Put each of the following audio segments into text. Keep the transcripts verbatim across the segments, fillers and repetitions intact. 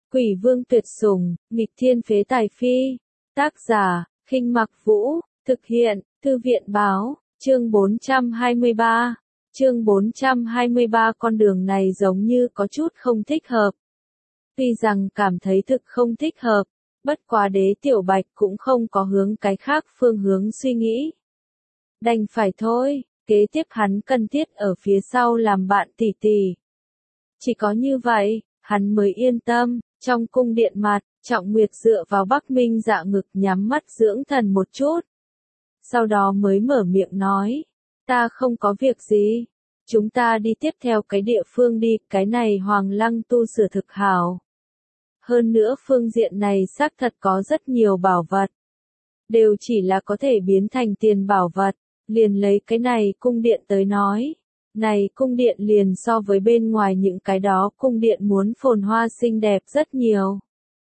Quỷ vương tuyệt sủng, nghịch thiên phế tài phi. Tác giả, Khinh Mặc Vũ, thực hiện, Thư viện báo, chương bốn trăm hai mươi ba. Chương bốn trăm hai mươi ba con đường này giống như có chút không thích hợp. Tuy rằng cảm thấy thực không thích hợp, bất quá Đế Tiểu Bạch cũng không có hướng cái khác phương hướng suy nghĩ. Đành phải thôi, kế tiếp hắn cần thiết ở phía sau làm bạn tỷ tỷ. Chỉ có như vậy, hắn mới yên tâm. Trong cung điện mặt, Trọng Nguyệt dựa vào Bắc Minh Dạ ngực nhắm mắt dưỡng thần một chút. Sau đó mới mở miệng nói, ta không có việc gì. Chúng ta đi tiếp theo cái địa phương đi, cái này Hoàng Lăng tu sửa thực hảo. Hơn nữa phương diện này xác thật có rất nhiều bảo vật. Đều chỉ là có thể biến thành tiền bảo vật, liền lấy cái này cung điện tới nói. Này cung điện liền so với bên ngoài những cái đó cung điện muốn phồn hoa xinh đẹp rất nhiều.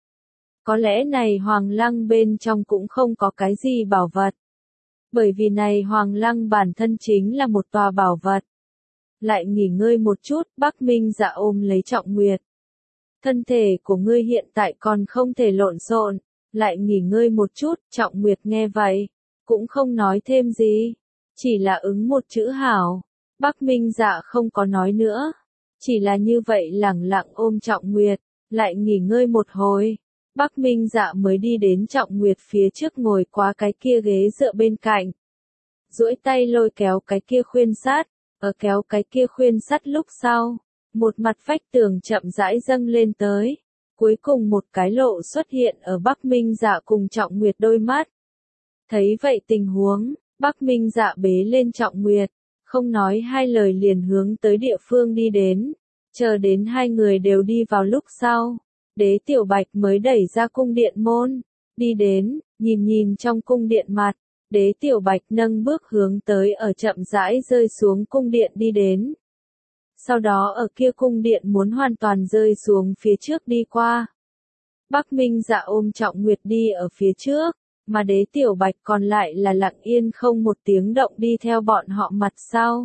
Có lẽ này Hoàng Lăng bên trong cũng không có cái gì bảo vật. Bởi vì này Hoàng Lăng bản thân chính là một tòa bảo vật. Lại nghỉ ngơi một chút, Bắc Minh Dạ ôm lấy Trọng Nguyệt. Thân thể của ngươi hiện tại còn không thể lộn xộn, lại nghỉ ngơi một chút, Trọng Nguyệt nghe vậy, cũng không nói thêm gì, chỉ là ứng một chữ hảo. Bắc Minh Dạ không có nói nữa, chỉ là như vậy lẳng lặng ôm Trọng Nguyệt, lại nghỉ ngơi một hồi. Bắc Minh Dạ mới đi đến Trọng Nguyệt phía trước ngồi qua cái kia ghế dựa bên cạnh. Duỗi tay lôi kéo cái kia khuyên sắt, ở kéo cái kia khuyên sắt lúc sau, một mặt vách tường chậm rãi dâng lên tới. Cuối cùng một cái lộ xuất hiện ở Bắc Minh Dạ cùng Trọng Nguyệt đôi mắt. Thấy vậy tình huống, Bắc Minh Dạ bế lên Trọng Nguyệt. Không nói hai lời liền hướng tới địa phương đi đến, chờ đến hai người đều đi vào lúc sau, Đế Tiểu Bạch mới đẩy ra cung điện môn, đi đến, nhìn nhìn trong cung điện mặt, Đế Tiểu Bạch nâng bước hướng tới ở chậm rãi rơi xuống cung điện đi đến. Sau đó ở kia cung điện muốn hoàn toàn rơi xuống phía trước đi qua. Bắc Minh Dạ ôm Trọng Nguyệt đi ở phía trước. Mà Đế Tiểu Bạch còn lại là lặng yên không một tiếng động đi theo bọn họ mặt sau.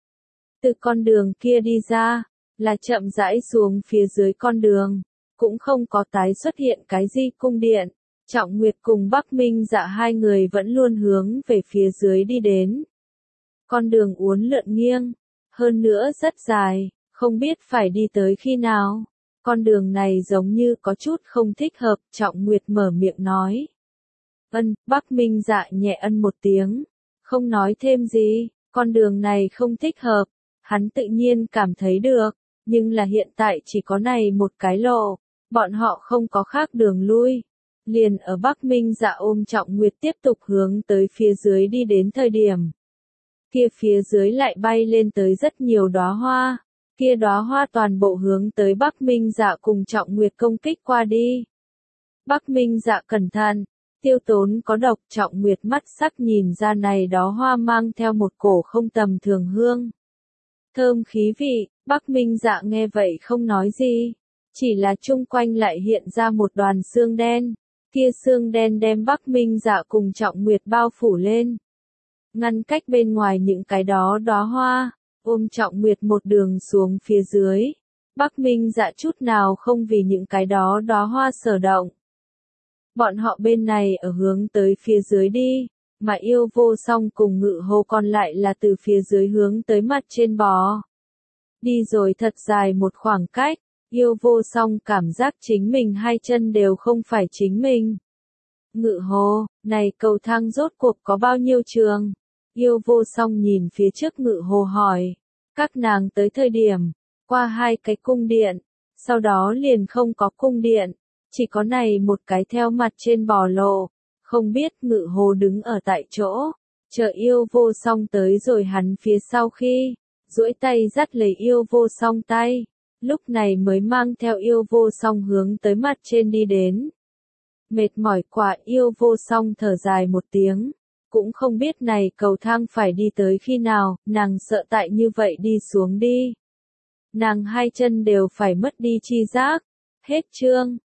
Từ con đường kia đi ra, là chậm rãi xuống phía dưới con đường, cũng không có tái xuất hiện cái gì cung điện. Trọng Nguyệt cùng Bắc Minh Dạ hai người vẫn luôn hướng về phía dưới đi đến. Con đường uốn lượn nghiêng, hơn nữa rất dài, không biết phải đi tới khi nào. Con đường này giống như có chút không thích hợp, Trọng Nguyệt mở miệng nói. Ân, Bắc Minh Dạ nhẹ ân một tiếng, không nói thêm gì, con đường này không thích hợp, hắn tự nhiên cảm thấy được, nhưng là hiện tại chỉ có này một cái lộ, bọn họ không có khác đường lui. Liền ở Bắc Minh Dạ ôm Trọng Nguyệt tiếp tục hướng tới phía dưới đi đến thời điểm. Kia phía dưới lại bay lên tới rất nhiều đóa hoa, kia đóa hoa toàn bộ hướng tới Bắc Minh Dạ cùng Trọng Nguyệt công kích qua đi. Bắc Minh Dạ cẩn thận. Tiêu tốn có độc, Trọng Nguyệt mắt sắc nhìn ra này đó hoa mang theo một cổ không tầm thường hương. Thơm khí vị, Bắc Minh Dạ nghe vậy không nói gì, chỉ là chung quanh lại hiện ra một đoàn xương đen, kia xương đen đem Bắc Minh Dạ cùng Trọng Nguyệt bao phủ lên. Ngăn cách bên ngoài những cái đó đó hoa, ôm Trọng Nguyệt một đường xuống phía dưới. Bắc Minh Dạ chút nào không vì những cái đó đó hoa sở động. Bọn họ bên này ở hướng tới phía dưới đi, mà Yêu Vô Song cùng Ngự Hồ còn lại là từ phía dưới hướng tới mặt trên bò. Đi rồi thật dài một khoảng cách, Yêu Vô Song cảm giác chính mình hai chân đều không phải chính mình. Ngự Hồ, này cầu thang rốt cuộc có bao nhiêu trường? Yêu Vô Song nhìn phía trước Ngự Hồ hỏi, các nàng tới thời điểm, qua hai cái cung điện, sau đó liền không có cung điện. Chỉ có này một cái theo mặt trên bò lộ, không biết Ngự Hồ đứng ở tại chỗ, chờ Yêu Vô Song tới rồi hắn phía sau khi, duỗi tay dắt lấy Yêu Vô Song tay, lúc này mới mang theo Yêu Vô Song hướng tới mặt trên đi đến. Mệt mỏi quá, Yêu Vô Song thở dài một tiếng, cũng không biết này cầu thang phải đi tới khi nào, nàng sợ tại như vậy đi xuống đi. Nàng hai chân đều phải mất đi chi giác. Hết chương.